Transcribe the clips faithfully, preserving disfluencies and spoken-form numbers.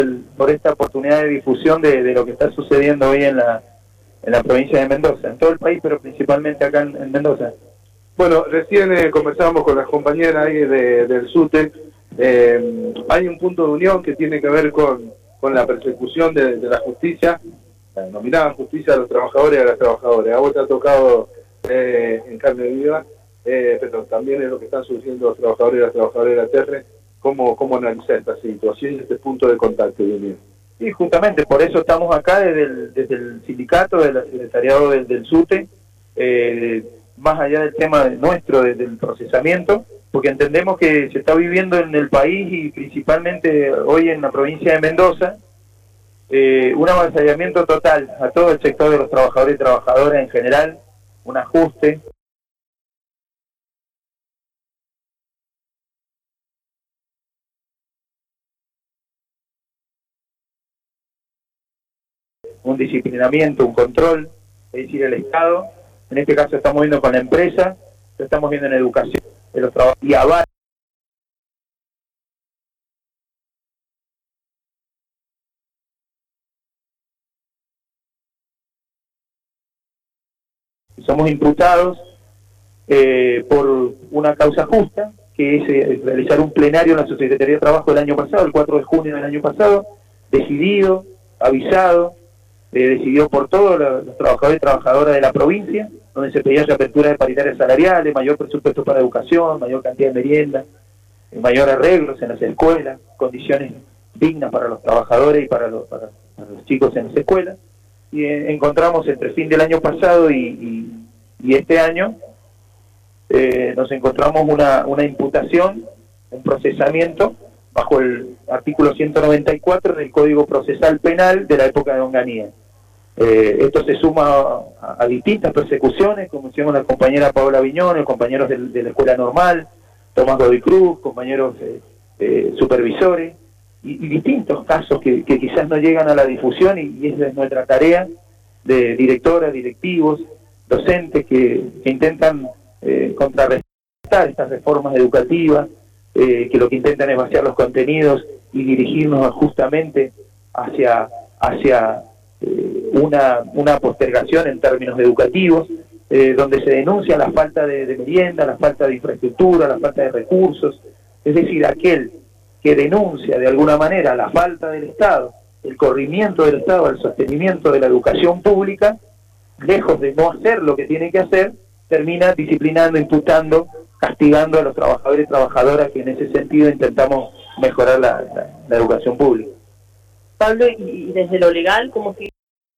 por esta oportunidad de difusión de, de lo que está sucediendo hoy en la, en la provincia de Mendoza, en todo el país, pero principalmente acá en, en Mendoza. Bueno, recién eh, conversábamos con las compañeras ahí de, del SUTE. Eh, hay un punto de unión que tiene que ver con, con la persecución de, de la justicia, la denominada justicia a los trabajadores y a las trabajadoras. A vos te ha tocado eh, en carne viva, eh, pero también es lo que están sufriendo los trabajadores y las trabajadoras de la T E R R. ¿Cómo, cómo analizar esta situación y este punto de contacto, Daniel? Y justamente por eso estamos acá desde el, desde el sindicato, del secretariado del, del SUTE, eh, más allá del tema nuestro, desde el procesamiento, porque entendemos que se está viviendo en el país y principalmente hoy en la provincia de Mendoza, eh, un avasallamiento total a todo el sector de los trabajadores y trabajadoras en general, un ajuste. Un disciplinamiento, un control, es decir, el Estado, en este caso estamos viendo con la empresa, lo estamos viendo en educación, de los trabajadores y aval. Somos imputados eh, por una causa justa, que es eh, realizar un plenario en la Subsecretaría de Trabajo el año pasado, el cuatro de junio del año pasado, decidido, avisado, Eh, decidió por todos los, los trabajadores y trabajadoras de la provincia, donde se pedía reapertura de paritarias salariales, mayor presupuesto para educación, mayor cantidad de merienda, eh, mayor arreglos en las escuelas, condiciones dignas para los trabajadores y para los, para, para los chicos en las escuelas. Y eh, encontramos entre fin del año pasado y, y, y este año, eh, nos encontramos una, una imputación, un procesamiento, bajo el artículo ciento noventa y cuatro del Código Procesal Penal de la época de Onganía. Eh, esto se suma a, a distintas persecuciones, como hicimos la compañera Paola Viñón, compañeros de, de la Escuela Normal, Tomás Godoy Cruz, compañeros eh, eh, supervisores, y, y distintos casos que, que quizás no llegan a la difusión, y, y esa es nuestra tarea de directoras, directivos, docentes que, que intentan eh, contrarrestar estas reformas educativas, Eh, que lo que intentan es vaciar los contenidos y dirigirnos justamente hacia, hacia eh, una, una postergación en términos educativos, eh, donde se denuncia la falta de, de merienda, la falta de infraestructura, la falta de recursos. Es decir, aquel que denuncia de alguna manera la falta del Estado, el corrimiento del Estado, el sostenimiento de la educación pública, lejos de no hacer lo que tiene que hacer, termina disciplinando, imputando, castigando a los trabajadores y trabajadoras, que en ese sentido intentamos mejorar la, la, la educación pública. Pablo, y desde lo legal, ¿cómo sigue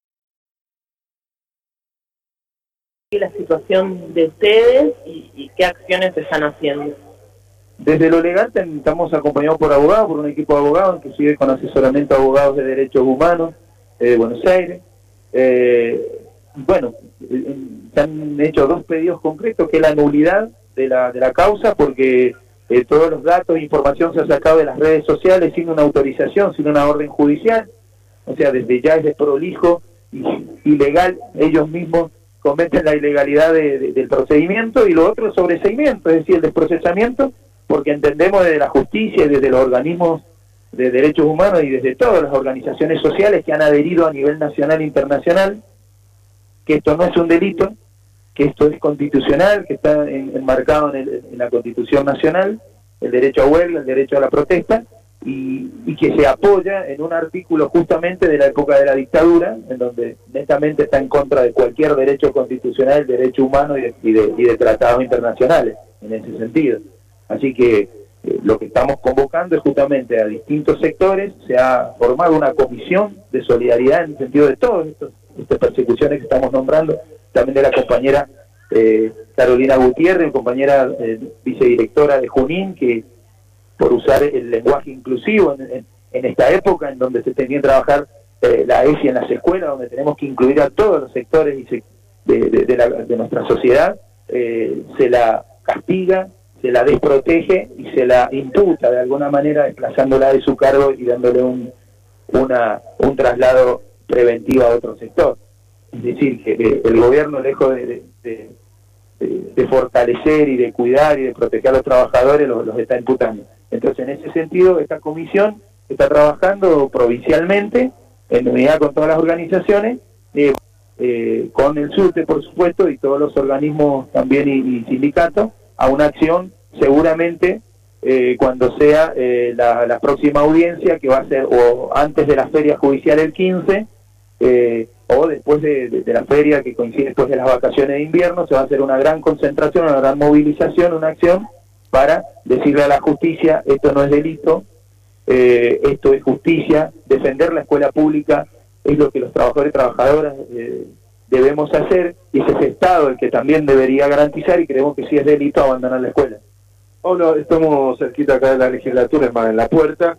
la situación de ustedes y, y qué acciones están haciendo? Desde lo legal estamos acompañados por abogados, por un equipo de abogados, inclusive con asesoramiento a abogados de derechos humanos de Buenos Aires. Eh, bueno, se han hecho dos pedidos concretos, que es la nulidad de la, de la causa, porque eh, todos los datos e información se ha sacado de las redes sociales sin una autorización, sin una orden judicial. O sea, desde ya es desprolijo y ilegal, ellos mismos cometen la ilegalidad de, de, del procedimiento, y lo otro es sobreseimiento, es decir, el desprocesamiento, porque entendemos desde la justicia y desde los organismos de derechos humanos y desde todas las organizaciones sociales que han adherido a nivel nacional e internacional, que esto no es un delito, que esto es constitucional, que está en, enmarcado en, el, en la Constitución Nacional, el derecho a huelga, el derecho a la protesta, y, y que se apoya en un artículo justamente de la época de la dictadura, en donde netamente está en contra de cualquier derecho constitucional, derecho humano y de, y de, y de tratados internacionales, en ese sentido. Así que eh, lo que estamos convocando es justamente a distintos sectores. Se ha formado una comisión de solidaridad en el sentido de todas estas persecuciones que estamos nombrando, también de la compañera eh, Carolina Gutiérrez, compañera eh, vicedirectora de Junín, que por usar el lenguaje inclusivo en, en, en esta época en donde se tenía que trabajar eh, la E S I en las escuelas, donde tenemos que incluir a todos los sectores y se, de, de, de, la, de nuestra sociedad, eh, se la castiga, se la desprotege y se la imputa de alguna manera, desplazándola de su cargo y dándole un, una, un traslado preventivo a otro sector. Es decir, que, que el gobierno, lejos de, de, de, de fortalecer y de cuidar y de proteger a los trabajadores, los, los está imputando. Entonces, en ese sentido, esta comisión está trabajando provincialmente, en unidad con todas las organizaciones, eh, eh, con el SUTE, por supuesto, y todos los organismos también y, y sindicatos, a una acción seguramente eh, cuando sea eh, la, la próxima audiencia, que va a ser o antes de la feria judicial el quince, eh, o después de, de, de la feria que coincide después de las vacaciones de invierno. Se va a hacer una gran concentración, una gran movilización, una acción para decirle a la justicia: esto no es delito, eh, esto es justicia, defender la escuela pública es lo que los trabajadores y trabajadoras eh, debemos hacer, y es ese Estado el que también debería garantizar, y creemos que sí es delito abandonar la escuela. Pablo, estamos cerquita acá de la legislatura, es más, en la puerta.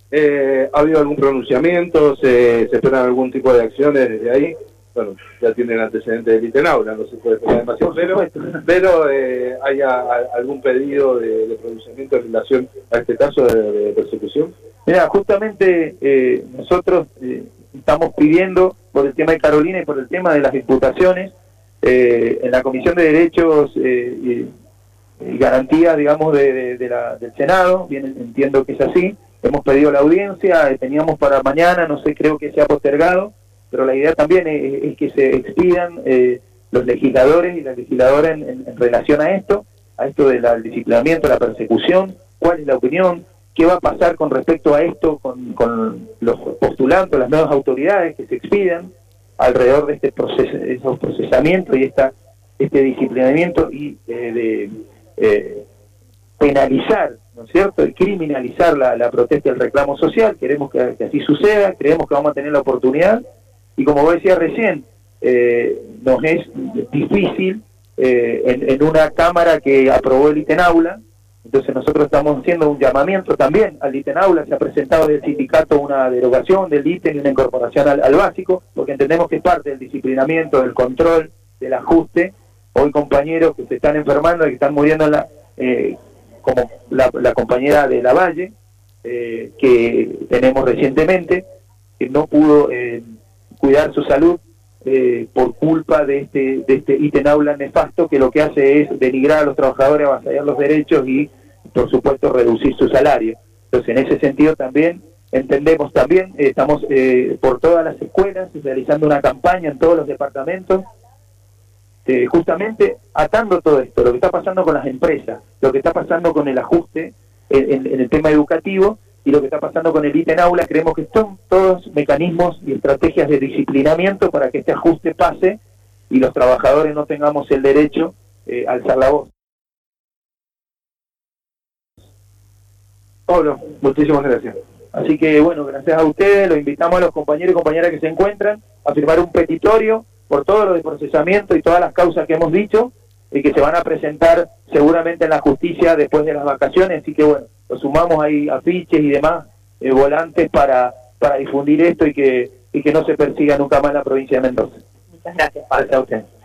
Eh, ¿Ha habido algún pronunciamiento? ¿Se, ¿Se esperan algún tipo de acciones desde ahí? Bueno, ya tienen antecedentes del Itenaula, no se puede esperar demasiado, pero, pero eh, ¿hay a, a, algún pedido de, de pronunciamiento en relación a este caso de, de persecución? Mira, justamente eh, nosotros eh, estamos pidiendo, por el tema de Carolina y por el tema de las imputaciones, eh, en la Comisión de Derechos eh, y, y Garantías, digamos, de, de, de la, del Senado, bien entiendo que es así. Hemos pedido la audiencia, eh, teníamos para mañana, no sé, creo que se ha postergado, pero la idea también es, es que se expidan eh, los legisladores y las legisladoras en, en, en relación a esto, a esto del disciplinamiento, la persecución, cuál es la opinión, qué va a pasar con respecto a esto con, con los postulantes, las nuevas autoridades que se expidan alrededor de este proceso, de esos procesamientos y esta, este disciplinamiento y eh, de eh, penalizar, ¿no es cierto?, y criminalizar la, la protesta y el reclamo social. Queremos que, que así suceda, creemos que vamos a tener la oportunidad, y como vos decías recién, eh, nos es difícil eh, en, en una Cámara que aprobó el Itenaula. Entonces nosotros estamos haciendo un llamamiento también al Itenaula. Se ha presentado del sindicato una derogación del ítem y una incorporación al, al básico, porque entendemos que es parte del disciplinamiento, del control, del ajuste. Hoy compañeros que se están enfermando y que están muriendo en la... Eh, como la, la compañera de Lavalle, eh, que tenemos recientemente, que no pudo eh, cuidar su salud eh, por culpa de este de este Itenaula nefasto, que lo que hace es denigrar a los trabajadores, avasallar los derechos y, por supuesto, reducir su salario. Entonces, en ese sentido también entendemos también, eh, estamos eh, por todas las escuelas realizando una campaña en todos los departamentos, Eh, justamente atando todo esto, lo que está pasando con las empresas, lo que está pasando con el ajuste en, en, en el tema educativo y lo que está pasando con el Itenaula. Creemos que son todos mecanismos y estrategias de disciplinamiento para que este ajuste pase y los trabajadores no tengamos el derecho eh, a alzar la voz. Pablo, muchísimas gracias. Así que bueno, gracias a ustedes, los invitamos a los compañeros y compañeras que se encuentran a firmar un petitorio por todo lo de procesamiento y todas las causas que hemos dicho, y que se van a presentar seguramente en la justicia después de las vacaciones. Así que bueno, lo sumamos ahí, afiches y demás, eh, volantes para, para difundir esto y que, y que no se persiga nunca más en la provincia de Mendoza. Muchas gracias, Gracias a usted.